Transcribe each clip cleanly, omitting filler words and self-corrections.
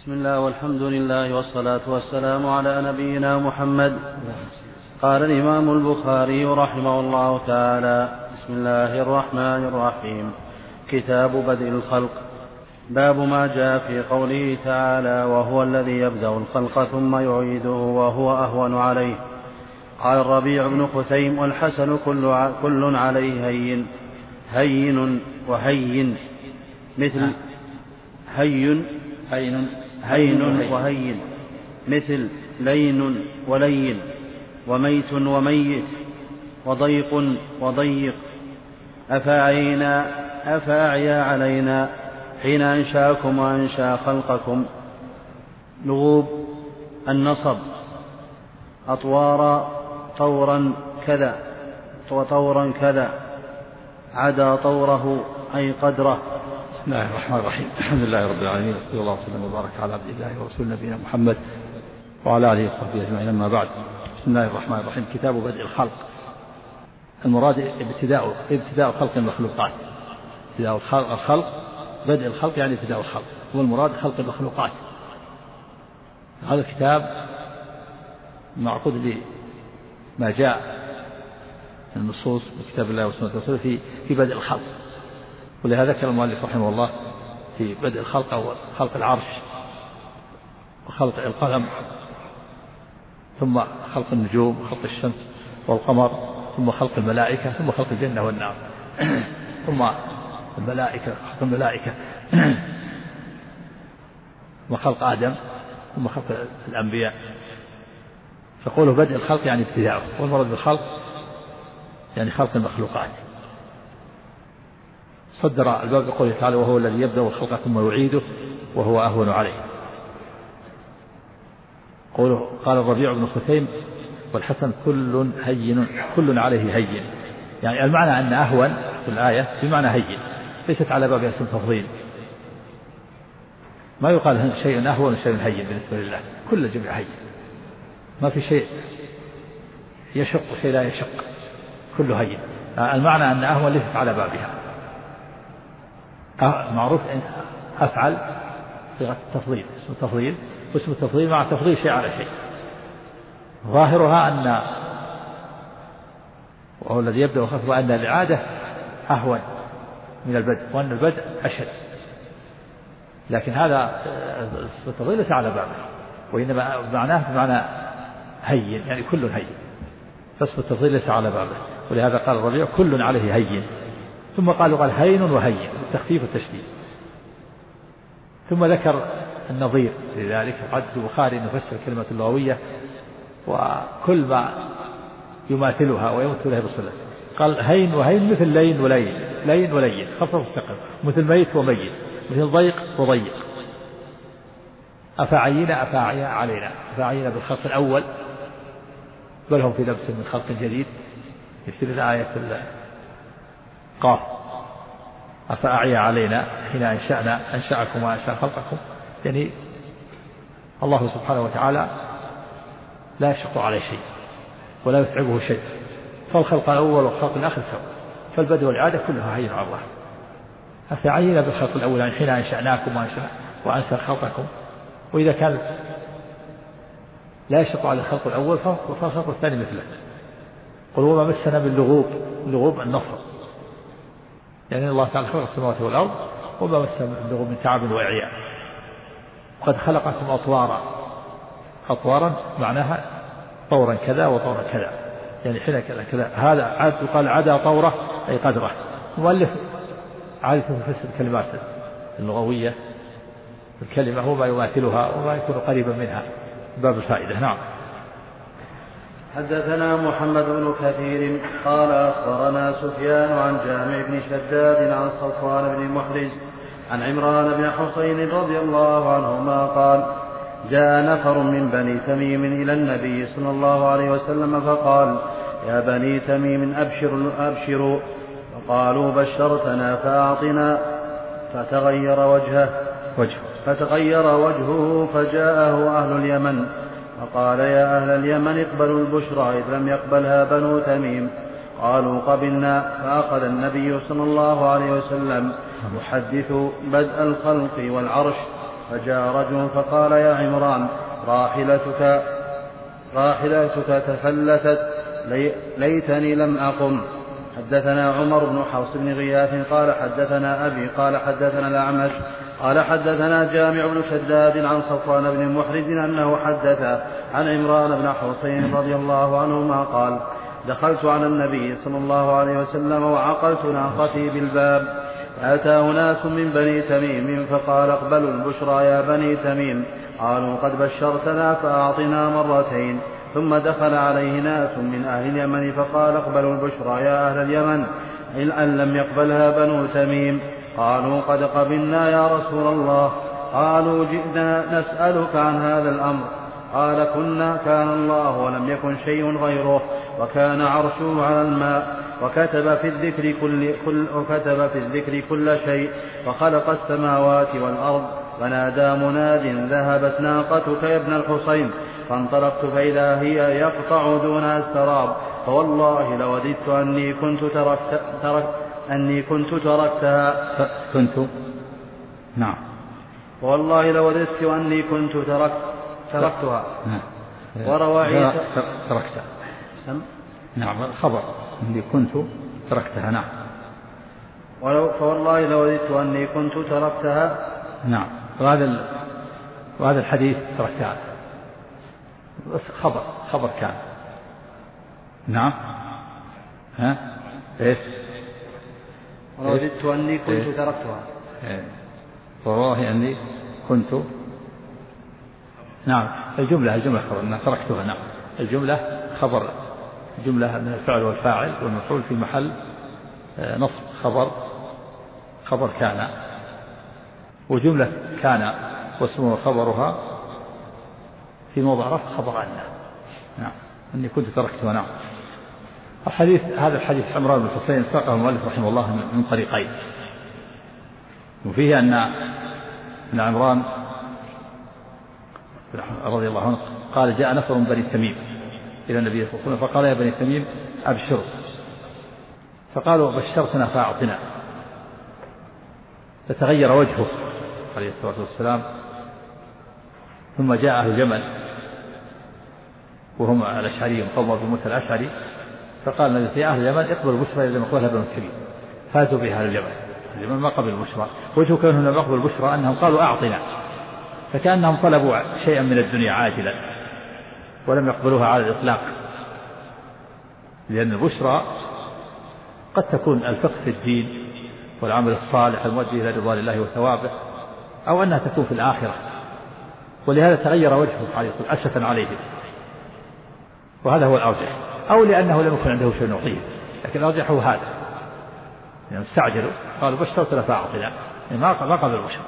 بسم الله والحمد لله والصلاة والسلام على نبينا محمد. قال الإمام البخاري رحمه الله تعالى: بسم الله الرحمن الرحيم. كتاب بدء الخلق. باب ما جاء في قوله تعالى: وهو الذي يبدأ الخلق ثم يعيده وهو أهون عليه. قال الربيع بن خثيم: والحسن كل عليه هين وهين، مثل هين وهين، مثل لين ولين، وميت وميت، وضيق وضيق. أفأعيا علينا حين أنشأكم وأنشأ خلقكم. لغوب النصب. أطوار طورا كذا وطورا كذا، عدا طوره أي قدره. بسم الله الرحمن الرحيم. الحمد لله رب العالمين، وصلى الله وسلم وبارك على عبد الله ورسول نبينا محمد وعلى آله وصحبه أجمعين، أما بعد. بسم الله الرحمن الرحيم. كتاب بدء الخلق. المراد ابتداء خلق المخلوقات. ابتداء الخلق، بدء الخلق يعني ابتداء الخلق، والمراد خلق المخلوقات. هذا الكتاب معقود لما جاء من النصوص بكتاب الله وسنة رسوله في بدء الخلق. ولهذا ذكر المؤلف رحمه الله في بدء الخلق أو خلق العرش، وخلق القلم، ثم خلق النجوم، وخلق الشمس والقمر، ثم خلق الملائكة، ثم خلق الجنة والنار، ثم خلق الملائكة، ثم خلق آدم، ثم خلق الأنبياء. فقوله بدء الخلق يعني ابتداءه، والمراد بالخلق يعني خلق المخلوقات. صدر الباب بقوله تعالى: وهو الذي يبدأ الخلق ثم يعيده وهو أهون عليه. قال الربيع بن خثيم: والحسن كل عليه هين. يعني المعنى أن أهون في الآية بمعنى هين، ليست على باب اسم تفضيل. ما يقال شيء أهون وشيء هين بالنسبة لله، كل جميع هين، ما في شيء يشق وشيء لا يشق، كله هين. المعنى أن أهون ليست على بابها. معروف أن أفعل صيغة التفضيل، اسم التفضيل، واسم التفضيل مع تفضيل شيء على شيء. ظاهرها أن وهو الذي يبدأ الخلق، وأن الإعادة أهون من البدء، وأن البدء أشد. لكن هذا اسم التفضيل ليس على بابه، وإنما معناه بمعنى هين، يعني كل هين، فاسم التفضيل ليس على بابه. ولهذا قال الربيع: كل عليه هين. ثم قال هين وهين، التخفيف والتشديد. ثم ذكر النظير لذلك. قد البخاري يفسر كلمة اللغوية وكل ما يماثلها ويمثل لها بالصلة. قال هين وهين، مثل لين ولين، لين ولين، خفض مستقر، مثل ميت وميت، مثل ضيق وضيق. أفأعيا علينا. أفأعينا بالخلق الأول، بل هم في لبس من خلق جديد. يفسر الآية قاف: أفأعيا علينا حين أنشأكم وأنشأ خلقكم. يعني الله سبحانه وتعالى لا يشق عليه شيء ولا يتعبه شيء، فالخلق الأول والخلق الآخر سواء، فالبدء والإعادة كلها هين على الله. أفأعينا بالخلق الأول يعني حين أنشأناكم وأنشأ خلقكم. وإذا كان لا يشق على الخلق الأول فالخلق الثاني مثله. قل وما مسنا من لغوب النصر، يعني الله تعالى خلق السماوات والأرض وما مسنا من لغوب من تعب وإعياء. قد خلقكم أطوارا معناها طورا كذا وطورا كذا، يعني حين كذا. هذا يقال عدا طوره أي قدره. المؤلف عادة يفسر الكلمات اللغوية. الكلمة هو ما يماثلها وما يكون قريبا منها، باب الفائدة. نعم. حدثنا محمد بن كثير قال أخبرنا سفيان عن جامع بن شداد عن صفوان بن محرز عن عمران بن حصين رضي الله عنهما قال: جاء نفر من بني تميم إلى النبي صلى الله عليه وسلم فقال: يا بني تميم أبشروا. فقالوا: بشرتنا فأعطنا. فتغير وجهه فجاءه أهل اليمن فقال: يا أهل اليمن اقبلوا البشرى، إذ لم يقبلها بنو تميم. قالوا: قبلنا. فأخذ النبي صلى الله عليه وسلم يحدث بدء الخلق والعرش فجاء رجل فقال يا عمران راحلتك تفلتت ليتني لم أقم. حدثنا عمر بن حفص بن غياث قال حدثنا أبي قال حدثنا الأعمش قال حدثنا جامع بن شداد عن صفوان بن محرز أنه حدث عن عمران بن حسين رضي الله عنهما قال دخلت على النبي صلى الله عليه وسلم وعقلت ناقتي بالباب فأتى ناس من بني تميم فقال اقبلوا البشرى يا بني تميم. قالوا قد بشرتنا فأعطنا مرتين. ثم دخل عليه ناس من أهل اليمن فقال اقبلوا البشرى يا أهل اليمن إن لم يقبلها بنو تميم. قالوا قد قبلنا يا رسول الله. قالوا جئنا نسألك عن هذا الأمر. قال كان الله ولم يكن شيء غيره وكان عرشه على الماء وكتب في الذكر كل شيء وخلق السماوات والأرض. ونادى مناد ذهبت ناقتك يا ابن الحصين. فانطلقت فإذا هي يقطع دونها السراب فوالله لوددت أني كنت تركتها نعم والله لوددت أني كنت تركتها. وروى عيسى تركتها نعم خبر أني كنت تركتها. نعم فوالله لوددت أني كنت تركتها. نعم وهذا الحديث تركتها بس خبر كان. نعم ايش ولوددت أني كنت تركتها. والله أني كنت. نعم الجملة خبر أنها تركتها. نعم الجملة خبر جملة من الفعل والفاعل والمفعول في محل نصب خبر كان. وجملة كان واسمه خبرها في موضع رفع خبر أن. نعم أني كنت تركتها. نعم هذا الحديث عمران بن حسين ساقه المؤلف رحمه الله من طريقين. وفيه أن عمران رضي الله عنه قال جاء نفر من بني تميم إلى النبي صلى الله عليه وسلم فقال يا بني تميم أبشروا. فقالوا بشرتنا فأعطنا. فتغير وجهه عليه الصلاة والسلام. ثم جاء أهل اليمن وهم الأشعري قوم أبي موسى الأشعري فقال النبي يا أهل اليمن اقبلوا البشرى إذا ما قبلها بنو تميم. فازوا بها أهل اليمن ما قبل البشرى. وجه كانوا لم يقبلوا البشرى أنهم قالوا أعطنا فكأنهم طلبوا شيئا من الدنيا عاجلا ولم يقبلوها على الإطلاق. لأن البشرى قد تكون الفقه في الدين والعمل الصالح المؤدي إلى رضوان الله وثوابه أو أنها تكون في الآخرة. ولهذا تغير وجهه عليه الصلاة والسلام أسفا عليه. وهذا هو الأرجح. أو لأنه لم يكن عنده شيء يعطيه. لكن الأرجح هو هذا يعني استعجلوا قالوا بشرتنا فأعطنا يعني ما قبل البشر.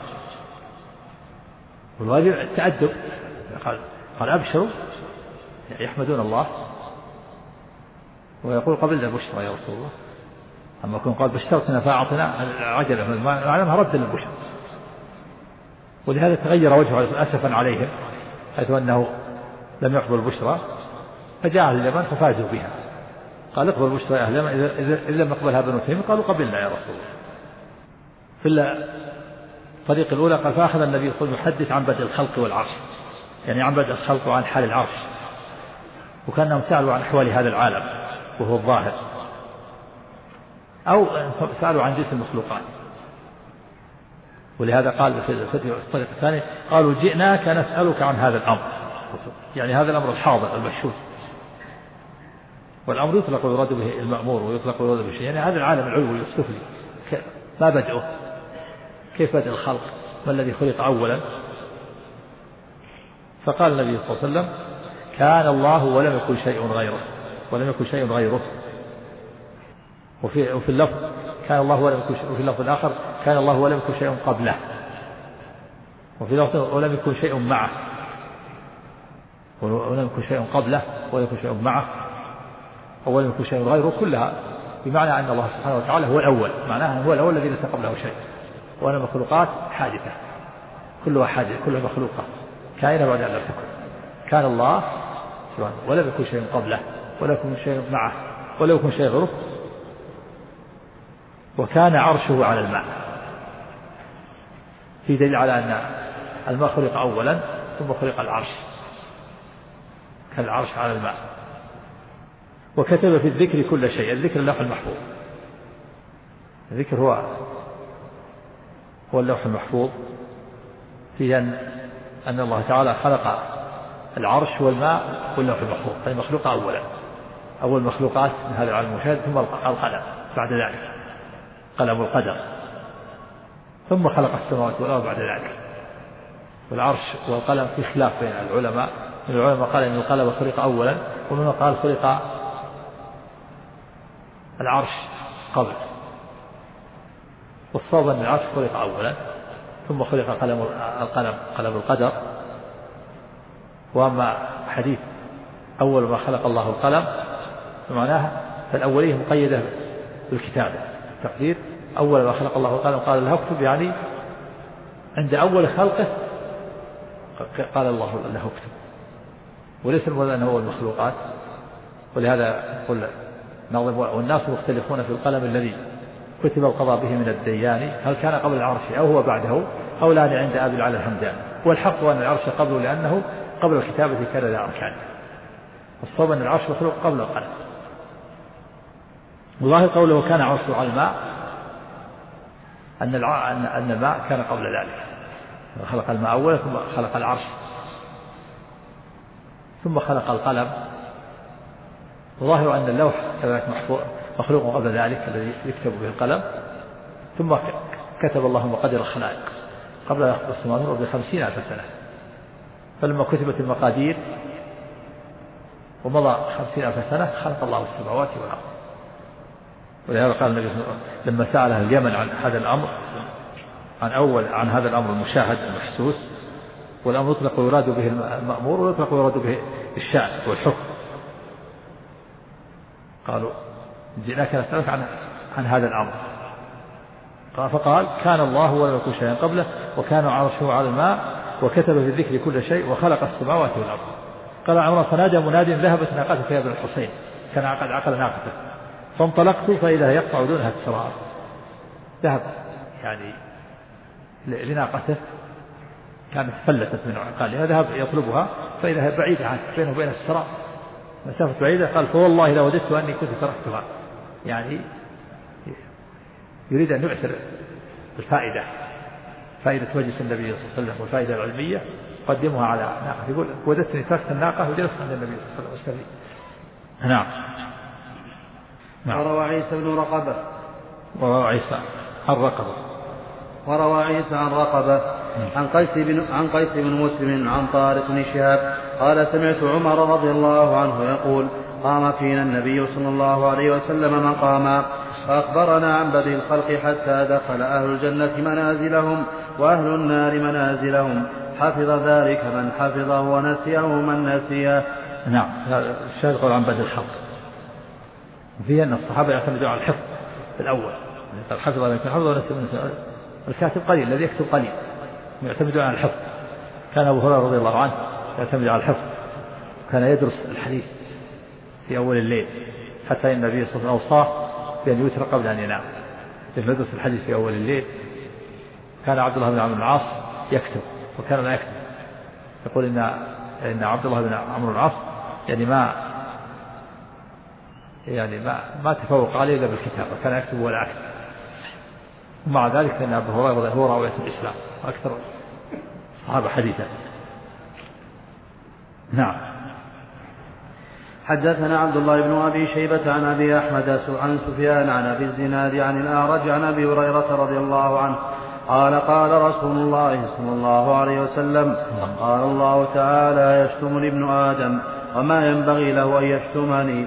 والواجب التأدب قال أبشروا يحمدون الله ويقول قبلنا البشرى يا رسول الله. أما يكون قال بشرتنا فأعطنا عجلة معناها رد للبشر. ولهذا تغير وجهه أسفا عليهم حيث أنه لم يقبل البشرى. فجاء أهل اليمن ففازوا بها. قال اقبل البشرى يا أهل اليمن إذا لم يقبلها بنو تميم قالوا قبلنا يا رسول الله. في الطريق الأولى قال فأخذ النبي صلى الله عليه وسلم يحدث عن بدء الخلق والعرش يعني عن بدء الخلق وعن حال العرش. وكأنهم سألوا عن أحوال هذا العالم وهو الظاهر أو سألوا عن جنس المخلوقات. ولهذا قال في الطريق الثاني قالوا جئناك نسألك عن هذا الأمر يعني هذا الأمر الحاضر المشهود. والأمر يطلق ويراد به المأمور ويطلق ويراد به شيء يعني هذا العالم العلوي والسفلي ما بدأه كيف بدأ الخلق ما الذي خلق أولا. فقال النبي صلى الله عليه وسلم كان الله ولم يكن شيء غيره. وفي اللفظ كان الله ولم يكن شيء. وفي اللفظ الآخر كان الله ولم يكن شيء قبله. وفي اللفظ ولم يكن شيء معه ولم يكن شيء قبله ولم يكن شيء معه أو ولم يكن شيء غيره كلها بمعنى أن الله سبحانه وتعالى هو الأول. معناها هو الأول الذي ليس قبله شيء. وأن المخلوقات حادثة كلها حادثة كلها مخلوقة كائنة بعد أن لا تكن. كان الله سبحانه ولم يكن شيء قبله ولم يكن شيء معه ولم يكن شيء غيره. وكان عرشه على الماء. في دليل على الماء خلق أولا ثم خلق العرش كالعرش على الماء. وكتب في الذكر كل شيء، الذكر اللوح المحفوظ، الذكر هو اللوح المحفوظ، فيه أن الله تعالى خلق العرش والماء واللوح المحفوظ، هذه مخلوقة أولا، أول مخلوقات من هذا العالم المشاهد، ثم القلم بعد ذلك، قلم القدر، ثم خلق السماوات والأرض بعد ذلك. والعرش والقلم في خلاف بين العلماء، من العلماء قال إن القلم خلق أولا، ومن قال خلق العرش قبل، والصواب أن العرش خلق أولا ثم خلق قلم القدر. وأما حديث أول ما خلق الله القلم فمعناها فالأولية مقيدة بالكتابة، التقدير أول ما خلق الله القلم قال له اكتب، يعني عند أول خلقه قال الله له اكتب، وليس المراد أنه هو المخلوقات. ولهذا يقول ناظم والناس مختلفون في القلم الذي كتب القضاء به من الديان، هل كان قبل العرش أو هو بعده أو لا عند أبي العلا الهمدان. والحق أن العرش قبله لأنه قبل الكتابة كان ذا أركان، والصواب أن العرش مخلوق قبل القلم. وظاهر قوله كان عرشه على الماء أن الماء كان قبل ذلك، خلق الماء أولا ثم خلق العرش ثم خلق القلم. وظاهر أن اللوح كذلك مخلوق قبل ذلك الذي يكتب به القلم، ثم كتب الله مقادير الخلائق قبل أن يخلق السماوات والأرض ب50,000 سنة، فلما كتبت المقادير ومضى 50,000 سنة خلق الله السماوات والأرض. ولهذا قال النبي صلى الله عليه وسلم لما سأله اليمن عن هذا الأمر، عن هذا الأمر المشاهد المحسوس، والأمر يطلق ويراد به المأمور ويطلق ويراد به الشأن والحكم، قالوا جئناك نسألك عن هذا الأمر، فقال كان الله ولم يكن شيئا قبله وكان عرشه على الماء وكتب في الذكر كل شيء وخلق السماوات والأرض. قال عمر فنادى مناد ذهبت ناقتك يا ابن الحسين، كان قد عقل ناقته، فانطلقت فإذا يقطع دونها السراب، ذهب يعني لناقته كانت فلتت من عقالها، ذهب يطلبها فإذا هي بعيدة عنه بينه وبين السراب مسافة بعيدة. قال فوالله لو وددت أني كنت تركتها، يعني يريد أن يؤثر الفائدة، فائدة مجلس النبي صلى الله عليه وسلم والفائدة العلمية قدمها على ناقة، يقول وددتني تركت الناقة وجلست عند النبي صلى الله عليه وسلم. نعم. وروى عيسى بن رقبة وروى عيسى عن رقبة عن قيس بن مسلم عن طارق بن شهاب قال سمعت عمر رضي الله عنه يقول قام فينا النبي صلى الله عليه وسلم مقاما فأخبرنا عن بدء الخلق حتى دخل أهل الجنة منازلهم وأهل النار منازلهم، حفظ ذلك من حفظه ونسيه من نسيه. نعم. الشاهد قول عن بدء الخلق فيه أن الصحابة يعتمدون على الحفظ في الأول، الحفظ ذلك من حفظه ونسيه من نسيه. الكاتب قليل، الذي يكتب قليل، يعتمدون على الحفظ. كان أبو هريرة رضي الله عنه يعتمد على الحفظ، كان يدرس الحديث في أول الليل حتى إن النبي صلى الله عليه وسلم أوصاه بأن يوتر قبل أن ينام، يدرس الحديث في أول الليل. كان عبد الله بن عمرو بن العاص يكتب وكان لا يكتب، يقول إن عبد الله بن عمرو بن العاص يعني ما تفوق عليه إلا بالكتابة، كان يكتب ولا أكتب. ومع ذلك فإن أبو هريرة هو راوية الإسلام وأكثر الصحابة حديثا. نعم. حدثنا عبد الله بن أبي شيبة عن أبي أحمد عن سفيان عن أبي الزناد عن الأعرج عن أبي هريرة رضي الله عنه قال قال رسول الله صلى الله عليه وسلم قال الله تعالى يشتمني ابن آدم وما ينبغي له أن يشتمني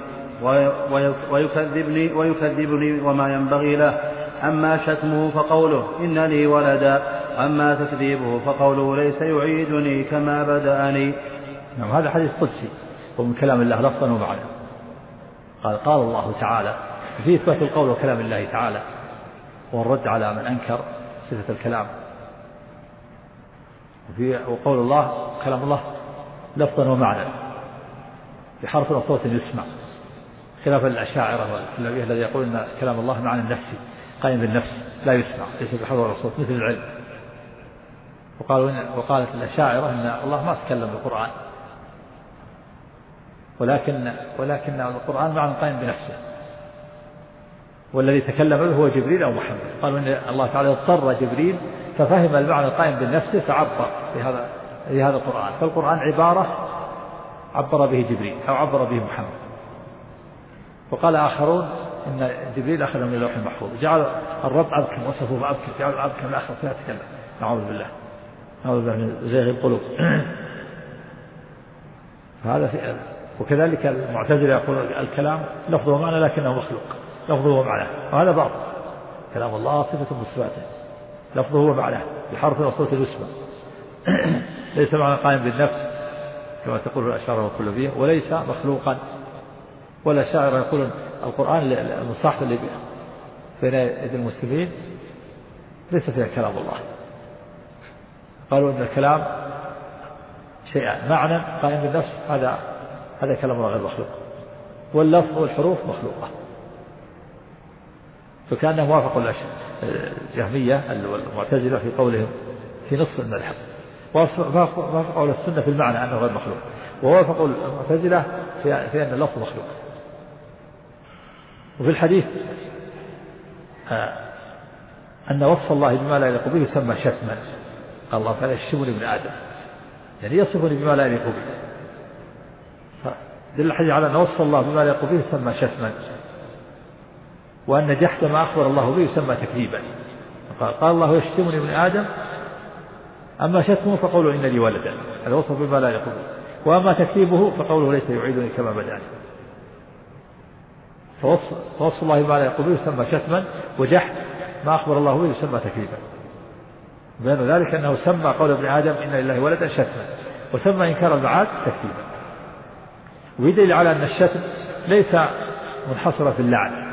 ويكذبني وما ينبغي له، أما شتمه فقوله إن لي ولدا، أما تكذيبه فقوله ليس يعيدني كما بدأني. نعم. هذا حديث قدسي ومن كلام الله لفظا ومعنى. قال الله تعالى في إثبات القول وكلام الله تعالى والرد على من أنكر صفة الكلام، وقول الله كلام الله لفظا ومعنى بحرف وصوت يسمع، خلاف الأشاعرة والكلابية الذي يقول أن كلام الله معنى النفسي قائم بالنفس لا يسمع، ليس بحرف ولا صوت مثل العلم. وقالت الأشاعرة إن الله ما تكلم بالقرآن، ولكن القرآن معنى قائم بنفسه، والذي تكلم به هو جبريل أو محمد. قالوا إن الله تعالى اضطر جبريل ففهم المعنى القائم بالنفس فعبر بهذا القرآن، فالقرآن عبارة عبر به جبريل أو عبر به محمد. وقال آخرون إن جبريل أخذ من اللوح المحفوظ، جعل الرب أبكم وصفوه أبكم، جعل أبكم الآخر سيتكلم. نعوذ بالله من زيغ القلوب. هذا وكذلك المعتزلة يقول الكلام لفظه ومعنى لكنه مخلوق، لفظه ومعنى، وهذا باطل. كلام الله صفة بصفاته، لفظه ومعنى بحرف وصوت يسمع، ليس معنى قائم بالنفس كما تقول الأشاعرة والكلابية، وليس مخلوقا. ولا شاعر يقول القرآن المصاحف اللي بين يد المسلمين ليس فيها كلام الله. قالوا إن الكلام شيئا معنى قائم بالنفس، هذا كلام غير مخلوق، واللفظ والحروف مخلوقة. فكأنهم وافقوا الجهمية والمعتزلة في قولهم في نصف المذهب، وافقوا على السنة في المعنى أنه غير مخلوق، ووافقوا المعتزلة في أن اللفظ مخلوق. وفي الحديث أن وصف الله بما لا يليق به يسمى شتما. الله تعالى يشتمني ابن آدم، يعني يصفني بما لا يليق به، فدل الحديث على أن وصف الله بما لا يليق به يسمى شتما، وأن جحد ما أخبر الله به يسمى تكذيبا. قال الله يشتمني ابن آدم، أما شتمه فقوله إن لي ولدا، هذا وصف بما لا يليق به، وأما تكذيبه فقوله ليس يعيدني كما بدأني. فوصف الله بما لا يليق به يسمى شتما، وجحد ما أخبر الله به يسمى تكذيبا. بين ذلك أنه سمى قول ابن آدم إن لله ولدا شتما، وسمى إنكار المعاد تكذيبا. ويدل على أن الشتم ليس منحصرا في اللعن،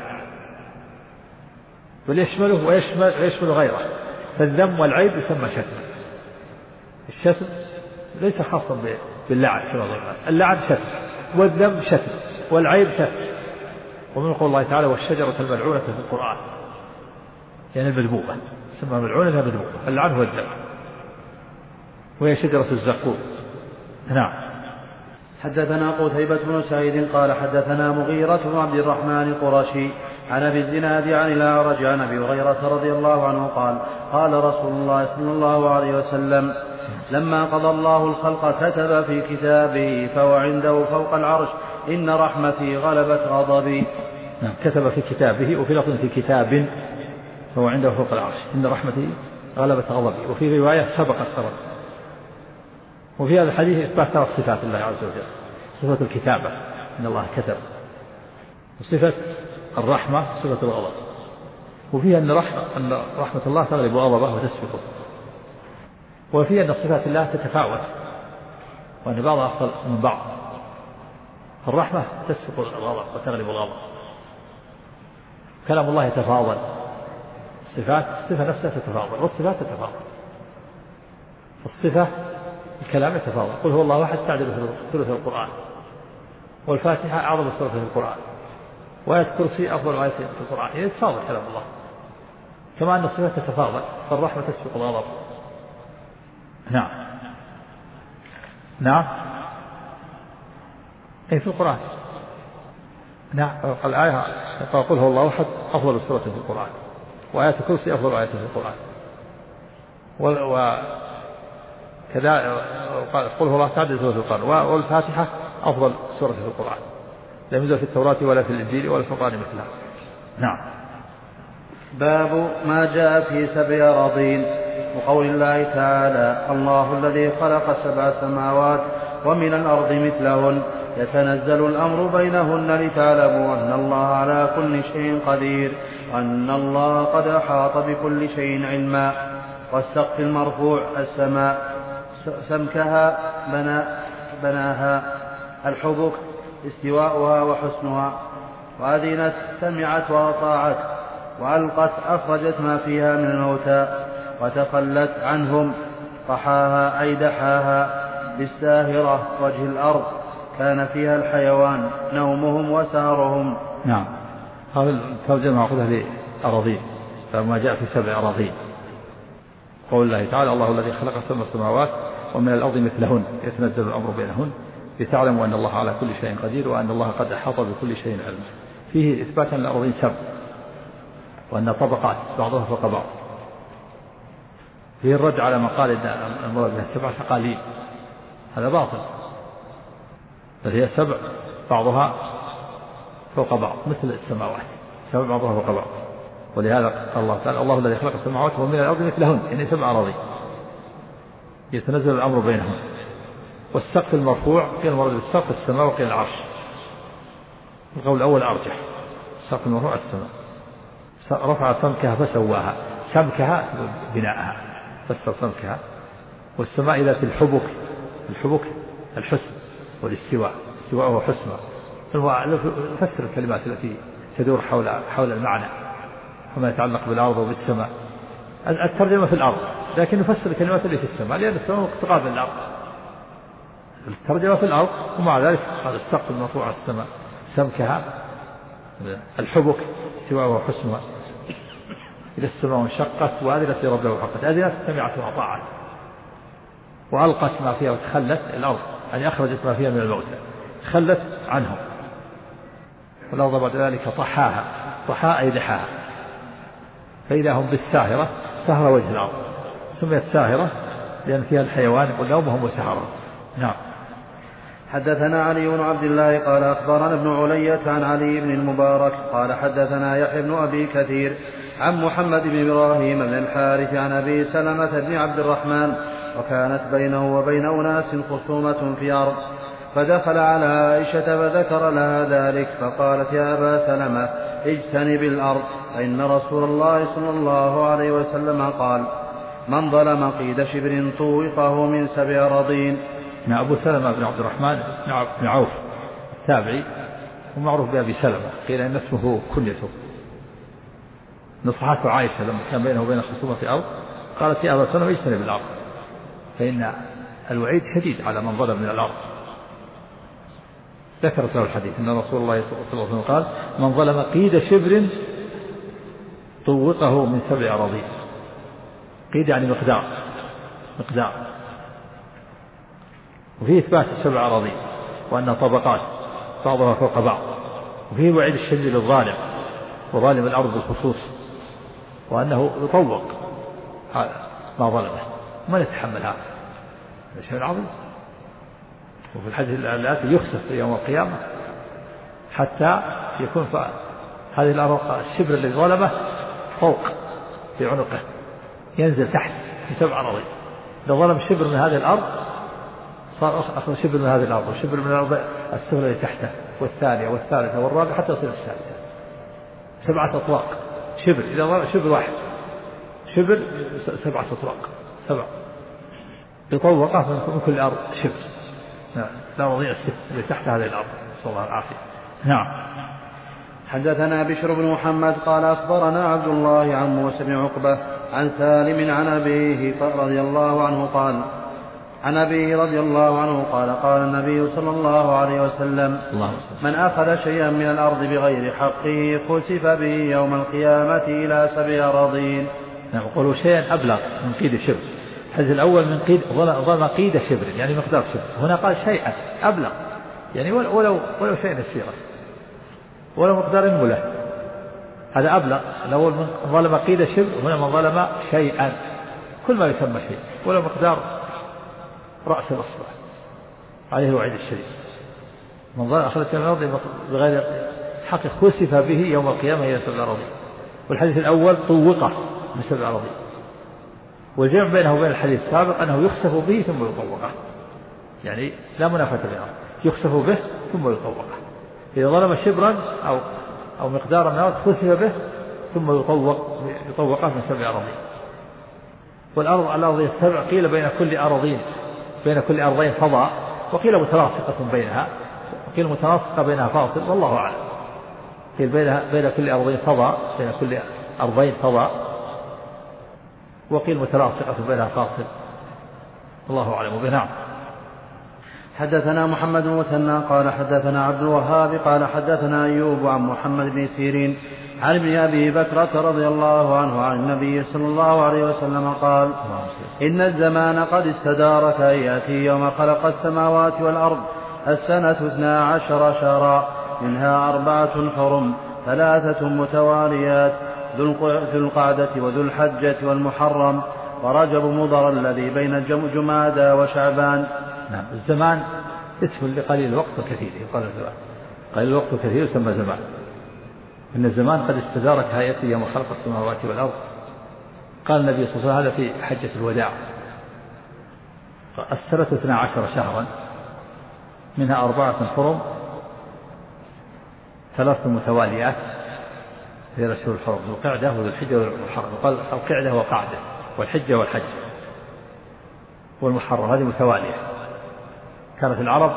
بل يشمله ويشمل غيره، فالذم والعيب يسمى شتما. الشتم ليس خاصا باللعن كما قال الناس، اللعن شتم، والذم شتم، والعيب شتم. ومن قول الله تعالى والشجرة الملعونة في القرآن، يعني المذمومة، سمى ملعونة مذمومة، اللعن هو الذم، وهي شجرة الزقوم. نعم. حدثنا قتيبة بن سعيد قال حدثنا مغيرة بن عبد الرحمن القرشي عن أبي الزناد عن الأعرج عن أبي هريرة رضي الله عنه قال قال رسول الله صلى الله عليه وسلم لما قضى الله الخلق كتب في كتابه فهو عنده فوق العرش إن رحمتي غلبت غضبي. كتب في كتابه، وفي لفظ في كتاب فهو عنده فوق العرش إن رحمتي غلبت غضبي، وفي رواية سبقت غضبي. وفي هذا الحديث إثبات صفات الله عز وجل، صفة الكتابة إن الله كتب، وصفة الرحمة صفة الغضب، وفيها أن رحمة الله تغلب غضبه وتسبقه. وفيها أن صفات الله تتفاوت، وأن بعضها أفضل من بعض، الرحمة تسبق الغضب وتغلب الغضب. كلام الله يتفاضل، الصفة نفسها تتفاضل، والصفات تتفاضل. الصفة الكلام يتفاضل، قل هو الله أحد تعدل ثلث القرآن، والفاتحة أعظم سورة في القرآن، وآية كرسي أفضل آية في القرآن. يعني يتفاضل كلام الله، كما أن الصفات تتفاضل، فالرحمة تسبق الغضب. نعم أي في القرآن. نعم الآية قل هو الله أحد أفضل سورة في القرآن، وآية كرسي أفضل آية في القرآن، كذا قل هو الله تعدل ثلث القرآن، والفاتحة أفضل سورة في القرآن، لم ينزل في التوراة ولا في الإنجيل ولا في القرآن مثلها. نعم. باب ما جاء في 7 أراضين، وقول الله تعالى الله الذي خلق 7 سماوات ومن الأرض مثلهن يتنزل الأمر بينهن لتعلموا أن الله على كل شيء قدير وأن الله قد أحاط بكل شيء علما. والسقف المرفوع السماء سمكها بناها، الحبك استواؤها وحسنها، وأذنت سمعت وأطاعت، وألقت أخرجت ما فيها من الموتى، وتخلت عنهم طحاها أي دحاها بالساهرة وجه الأرض كان فيها الحيوان نومهم وسهرهم. نعم. هذا الترجمة مأخوذة لأراضين، فما جاء في 7 أراضين، قول الله تعالى الله الذي خلق سبع سماوات ومن الأرض مثلهن يتنزل الأمر بينهن لتعلموا أن الله على كل شيء قدير وأن الله قد أحاط بكل شيء علما. فيه إثباتا للأرضين سبع وأن طبقات بعضها فوق بعض. فيه الرد على ما قال إن المراد بها السبع ثقالين، هذا باطل، بل هي سبع بعضها فوق بعض مثل السماوات، سبع بعضها فوق بعض. ولهذا قال الله تعالى الله الذي خلق السماوات ومن الأرض مثلهن، يعني سبع أراضين يتنزل الأمر بينهم. والسقف المرفوع قيل المراد بالسقف السماء وقيل العرش. القول الأول أرجح، السقف المرفوع السماء، رفع سمكها فسواها، سمكها بناءها فسر سمكها. والسماء ذات الحبك، الحبك الحسن والاستواء، الاستواء هو حسنها. فسر الكلمات التي تدور حول المعنى وما يتعلق بالأرض وبالسماء. الترجمة في الأرض، لكن نفسر الكلمات اللي في السماء لأن السماء تقابل الأرض. الترجمة في الأرض، ومع ذلك قال السقف المرفوع على السماء سمكها الحبك استواء وحسنها. إذا السماء انشقت وأذنت لربها وحقت، أذنت سمعت وأطاعت وألقت ما فيها وتخلت الأرض، يعني أخرجت ما فيها من الموتى تخلت عنهم. والأرض بعد ذلك طحاها، طحاها أي دحاها، فإذا هم بالساهرة، سهر وجه الأرض، سميت ساهرة لأن فيها الحيوان والنوم هم وسهرة. نعم. حدثنا علي بن عبد الله قال أخبرنا ابن علية عن علي بن المبارك قال حدثنا يحيى بن أبي كثير عن محمد بن إبراهيم بن الحارث عن أبي سلمة بن عبد الرحمن وكانت بينه وبين أناس خصومة في أرض، فدخل على عائشة فذكر لها ذلك فقالت يا أبا سلمة اجتنب الأرض، فإن رسول الله صلى الله عليه وسلم قال من ظلم قيد شبر طوقه من 7 أراضين. أبو سلمة بن عبد الرحمن بن عوف التابعي ومعروف بأبي سلمة، قيل إن اسمه كنيته. نصحته عائشة لما كان بينه وبين خصومة في أرض، قالت يا أبا سلمة اجتنب الأرض، فإن الوعيد شديد على من ظلم من الأرض. ذكرت له الحديث أن رسول الله صلى الله عليه وسلم قال من ظلم قيد شبر طوقه من 7 أراضين. قيد يعني مقدار، وفيه إثبات 7 أراضين وأنها طبقات بعضها فوق بعض، وفيه وعيد الشديد للظالم وظالم الأرض بالخصوص، وأنه يطوق ما ظلمه، ما يتحمل هذا شيء عظيم. وفي الحديث الآتي يخسف يوم القيامة حتى يكون هذه الأرض الشبر الذي ظلمه فوق في عنقه ينزل تحت في 7 أراضين. إذا ظلم شبر من هذه الأرض صار أخذ شبر من هذه الأرض وشبر من الأرض السفلى اللي تحته والثانية والثالثة والرابعة حتى يصير السادسة. 7 أطواق شبر، إذا ظلم شبر واحد شبر 7 أطواق 7 يطوقه من كل أرض شبر. الأراضين الست اللي تحت هذه الأرض، نسأل الله العافية. نعم. حدثنا بشر بن محمد قال أخبرنا عبد الله عن موسى بن عقبة عن سالم عن أبيه رضي الله عنه قال قال النبي صلى الله عليه وسلم من أخذ شيئا من الأرض بغير حقه خسف به يوم القيامة إلى 7 أراضين. يقولوا شيئا أبلغ من قيد شبر. الحديث الأول من قيد ظلم قيد شبر يعني مقدار شبر، هنا قال شيئا أبلغ يعني ولو شيء يسيرا ولو مقدار مله، هذا أبلغ. الأول من ظلم قيد شبر، هنا من ظلم شيئا كل ما يسمى شيء ولو مقدار رأس الأصبع، عليه الوعيد الشديد. من ظلم أخذ شيئا من الأرض بغير حق خسف به يوم القيامة إلى 7 أراضين. والحديث الأول طوقه من 7 أراضين، والجمع بينه وبين الحديث السابق أنه يخسف به ثم يطوقه، يعني لا منافاة بينهم، يخسف به ثم يطوقه. إذا ظلم شبرا أو مقدارا من الأرض خسف به ثم يطوقه من 7 أراضين. والأرض على الأرض 7 قيل بين كل أرضين فضاء، وقيل متلاصقة بينها، وقيل متلاصقة بينها فاصل، والله أعلم. قيل بين كل أرضين فضاء، بين كل أرضين فضاء، وقيل متلاصقة بينها فاصل، الله أعلم. نعم. حدثنا محمد بن مثنى قال حدثنا عبد الوهاب قال حدثنا أيوب عن محمد بن سيرين عن ابن أبي بكرة رضي الله عنه عن النبي صلى الله عليه وسلم قال إن الزمان قد استدار كهيئته يوم خلق السماوات والأرض السنة 12 شهرا منها 4 حرم 3 متواليات ذو القعدة وذو الحجة والمحرم ورجب مضر الذي بين جمادى وشعبان. نعم. الزمان اسم لقليل الوقت وكثير، يقال الزمان قليل الوقت وكثير يسمى زمان. إن الزمان قد استدار كهيئته يوم خلق السماوات والأرض. قال النبي صلى الله عليه وسلم هذا في حجة الوداع. السنة 12 شهرا منها 4 حرم 3 متواليات هي الأشهر الحرم ذو القعدة وذو الحجة والمحرم. قال القعدة وقعدة والحجة والحج والمحرم هذه متوالية. كانت العرب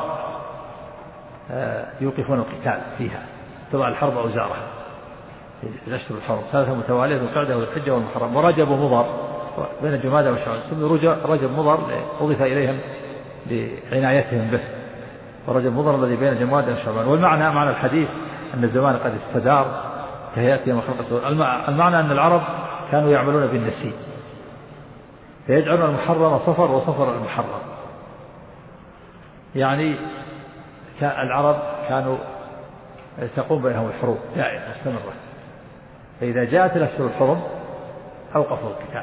يوقفون القتال فيها تبع الحرب أوزارها في الأشهر الحرم 3 متوالية ذو القعدة والحجة والمحرم. ورجب مضر بين جمادى وشعبان سمي رجب مضر أضيف إليهم لعنايتهم به. ورجب مضر الذي بين جمادى وشعبان. والمعنى معنى الحديث أن الزمان قد استدار كهيئته يوم خلق السماوات. المعنى أن العرب كانوا يعملون بالنسيء فيجعلون المحرم صفر وصفر المحرم. يعني العرب كانوا تقوم بينهم الحروب دائما مستمرة، فإذا جاءت الأشهر الحرم أوقفوا القتال.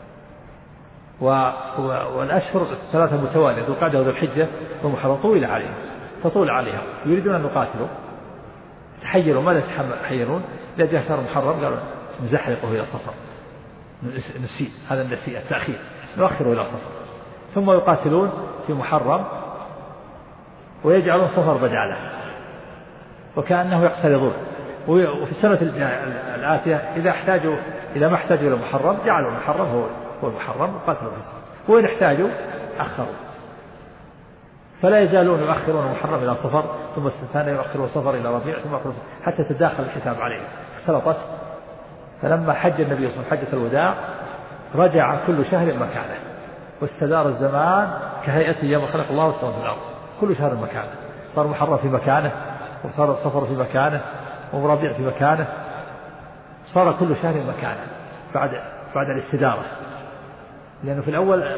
والأشهر 3 متوالية ذو القعدة وذو الحجة والمحرم تطول عليها يريدون أن يقاتلوا تحيروا ماذا تحيرون؟ إذا جاء شهر محرم قالوا نزحلقه إلى صفر نسيء هذا النسيء التأخير نؤخره إلى صفر ثم يقاتلون في محرم ويجعلون صفر بداله وكأنه يقترضون. وفي السنة الآتية إذا ما احتاجوا إلى محرم جعلوا المحرم هو المحرم وقاتلوا في الصفر. وإن احتاجوا أخروا فلا يزالون يؤخرون المحرم إلى صفر ثم الثاني يؤخرون صفر إلى ربيع ثم يؤخرون حتى تداخل الحساب عليه اختلطت. فلما حج النبي صلى الله عليه وسلم حجة الوداع رجع كل شهر مكانه واستدار الزمان كهيئته يوم خلق الله السماوات والأرض. كل شهر مكانه صار محرم في مكانه وصار صفر في مكانه وربيع في مكانه صار كل شهر مكانه بعد الاستدارة. لأنه في الأول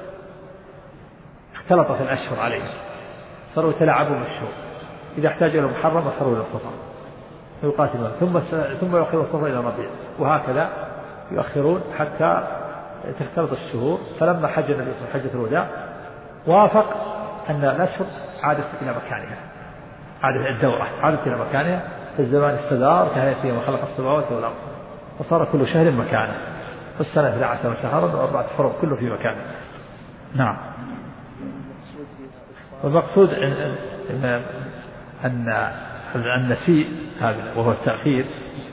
اختلطت الأشهر عليه صاروا يتلاعبوا بالشهور إذا احتاجوا إلى محرم صاروا إلى الصفر فيقاتلون ثم يؤخرون الصفر إلى ربيع وهكذا يؤخرون حتى تختلط الشهور. فلما حج النبي صلى الله عليه وسلم حجة الوداع وافق أن الأشهر عادت إلى مكانها الدورة عادت إلى مكانها فالزمان استدار كهيئته يوم خلق السماوات والأرض وصار كل شهر مكانه والسنة 11 شهرا و4 حرم كله في مكانه. نعم. والمقصود أن النسيء هذا وهو التأخير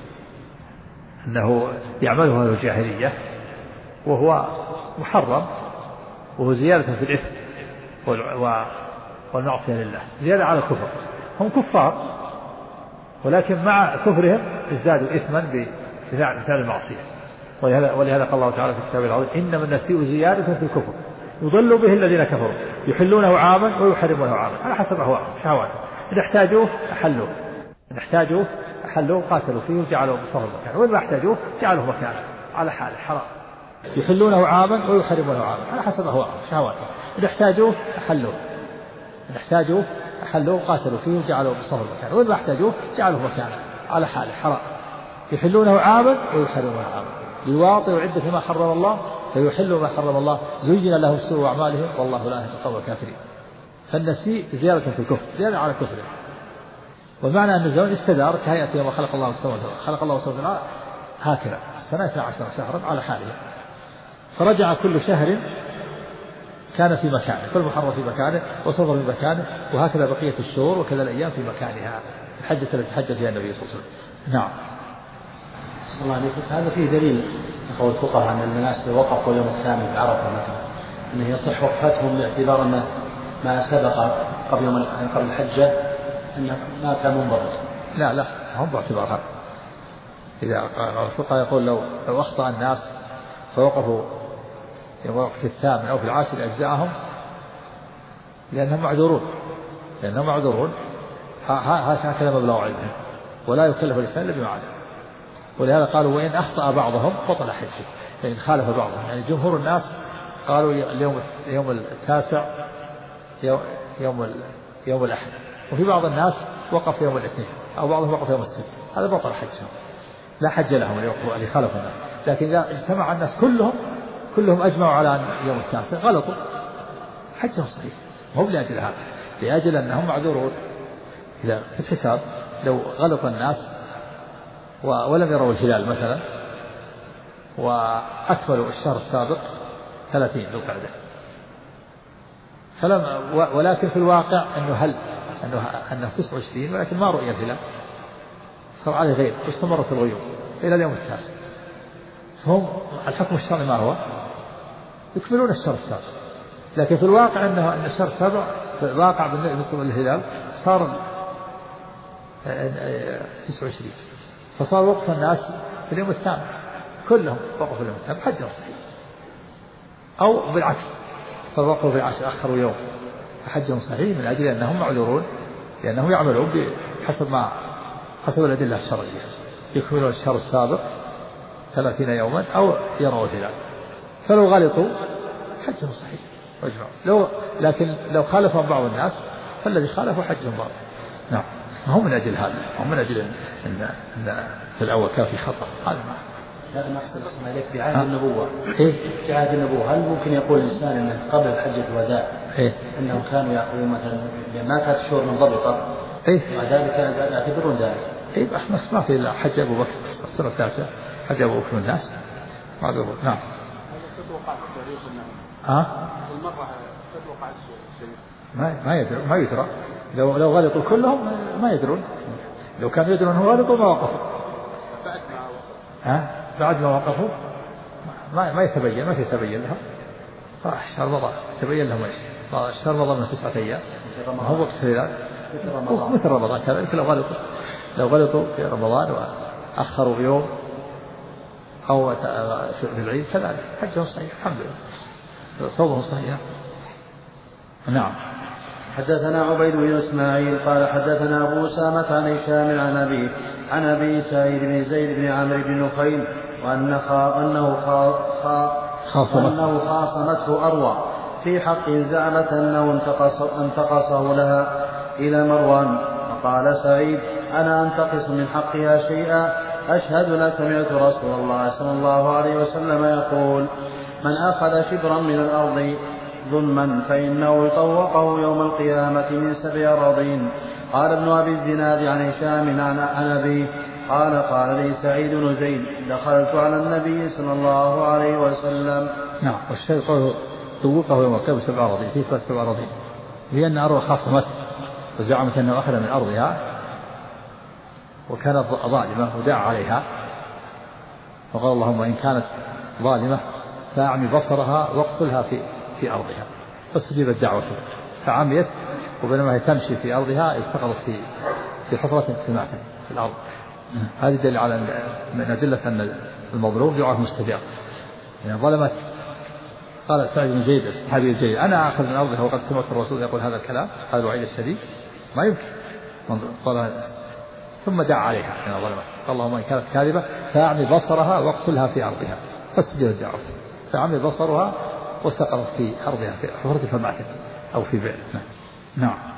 أنه يعمله أهل الجاهلية وهو محرم وهو زيادة في الإثم والمعصية لله زيادة على الكفر. هم كفار ولكن مع كفرهم ازدادوا إثما بفعل المعصية. ولهذا قال الله تعالى في كتابه العظيم إنما النسيء زيادة في الكفر يضل به الذين كفروا يحلونه عاما ويحرمونه عاما على حسب أهواءهم شهواتهم. إذا احتاجوه أحلوه قاتلوا فيه وجعلوه بصفر مكانه وإن ما احتاجوه جعلوه مكانه على حال حرام. يحلونه عاما ويحرمونه عاما على حسب أهواءهم شهواتهم. إذا احتاجوه أحلوه قاتلوا فيه وجعلوه بصفر مكانه وإن ما احتاجوه جعلوه مكانه على حال حرام. يحلونه عاما ويحرمونه عاما ليواطئوا عدة ما حرم الله فيحلوا ما حرم الله زين له سوء أعمالهم والله لا يهدي القوم الكافرين. فالنسيء زيادة في الكفر زيادة على كفره. والمعنى أن الزمان استدار كهيئة يوم خلق الله السماوات خلق الله السماوات والأرض هكذا السنة 12 شهرا على حالها فرجع كل شهر كان في مكانه فالمحرم في مكانه وصفر في مكانه وهكذا بقية الشهور وكذا الأيام في مكانها الحجة التي حج فيها النبي صلى الله عليه وسلم. نعم. صلى الله عليه وسلم. هذا فيه دليل قول الفقهاء أن الناس لو وقفوا يوم الثامن في عرفة مثلا أنه يصح وقفتهم باعتبار أن ما سبق قبل الحجة أنه ما كان منضبط. لا هم باعتبار هذا. إذا الفقهاء يقول لو أخطأ الناس فوقفوا في الثامن أو في العاشر أجزاءهم لأنهم معذورون هكذا مبلغ علمهم، ولا يكلف الإنسان إلا بما علم. ولهذا قالوا وإن أخطأ بعضهم بطل حجه، يعني خالف بعضهم. يعني جمهور الناس قالوا اليوم التاسع يوم الأحد، وفي بعض الناس وقف يوم الاثنين، أو بعضهم وقف يوم السبت، هذا بطل حجهم، لا حج لهم اللي خالفوا الناس. لكن إذا اجتمع الناس كلهم أجمعوا على أن يوم التاسع غلطوا، حجهم صحيح، مو لأجل هذا، لأجل أنهم معذورون. إذا في الحساب لو غلط الناس ولم يروا الهلال مثلا، وأكملوا الشهر السابق 30 ذو القعدة، ولكن في الواقع أنه 29، ولكن ما رؤي الهلال، صار عليه غير، واستمرت الغيوم إلى اليوم التاسع، فهم الحكم الشرعي ما هو؟ يكملون الشهر السابق. لكن في الواقع أن الشهر السابق في الواقع بالنسبة للهلال صار 29، فصار وقف الناس في اليوم الثامن، كلهم وقفوا في اليوم الثامن، حجهم صحيح. أو بالعكس، صار وقفوا في العشر أخروا يوم، فحجهم صحيح من أجل أنهم معذورون، لأنهم يعملون حسب الأدلة الشرعية، يكملون الشهر السابق 30 يوما أو يروا الهلال. فلو غلطوا حجهم صحيح واجمعوا، لكن لو خالفهم بعض الناس فالذي خالفوا حجهم باطل. نعم، هم من أجل هذا، هم من أجل أن في الأول كان في خطأ. هذا مقصد اسمه لك في عهد النبوة. في عهد النبوة هل ممكن يقول الإنسان أنه قبل حجة الوداع أنهم كانوا يأخذون مثلا ما كانت الشهور منضبطة وذلك يعتبرون ذلك؟ بس ما في إلا حج أبو بكر السنة التاسعة، حج أبو بكر الناس معذورون. نعم. المرة تتوقع شيء ما يدرى. لو غلطوا كلهم ما يدرون، لو كانوا يدرون أنهم غلطوا ما وقفوا. بعد ما وقفوا ما يتبين لهم. الشهر مضى تبين لهم ايش؟ الشهر مضى من 9 أيام، هو وقت الهلال مثل رمضان كذلك. لو غلطوا في رمضان وأخروا يوم أو في العيد كذلك حجهم صحيح الحمد لله، صومهم صحيح. نعم. حدثنا عبيد بن إسماعيل قال حدثنا أبو أسامة عن هشام عن أبي سعيد بن زيد بن عمرو بن نخيل وأنه خاصمته أروى في حق زعمت أنه انتقصه لها إلى مروان، فقال سعيد أنا أنتقص من حقها شيئا أشهد لا سمعت رسول الله صلى الله عليه وسلم يقول من أخذ شبرا من الأرض ظلما فإنه يطوقه يوم القيامة من 7 أراضين. قال ابن أبي الزناد عن هشام عن أبيه قال لي سعيد بن زيد دخلت على النبي صلى الله عليه وسلم. نعم. والشيء قوله طوقه يوم القيامة 7 أراضين، سيف 7 أراضين، لأن أروى خاصمته وزعمت أنه أخذ من أرضها وكانت ظالمة ودعا عليها، وقال اللهم إن كانت ظالمة فأعمي بصرها واقتلها في أرضها، فاستجيبت دعوته فعميت، وبينما هي تمشي في أرضها استقرت في حفرة ماتت في الأرض. هذه دليل على من أدلة أن المظلوم دعاه مستجاب، يعني ظلمت. قال سعيد بن زيد الصحابي الجليل أنا أخذ من أرضها وقد سمعت الرسول يقول هذا الكلام، هذا الوعيد الشديد ما يمكن. ثم دعا عليها حين ظلمت، قال اللهم إن كانت كاذبة فأعمي بصرها واقتلها في أرضها، فاستجابت دعوته فعمي بصرها وسقطت في أرضها في حفرة فماتت أو في بئر. نعم.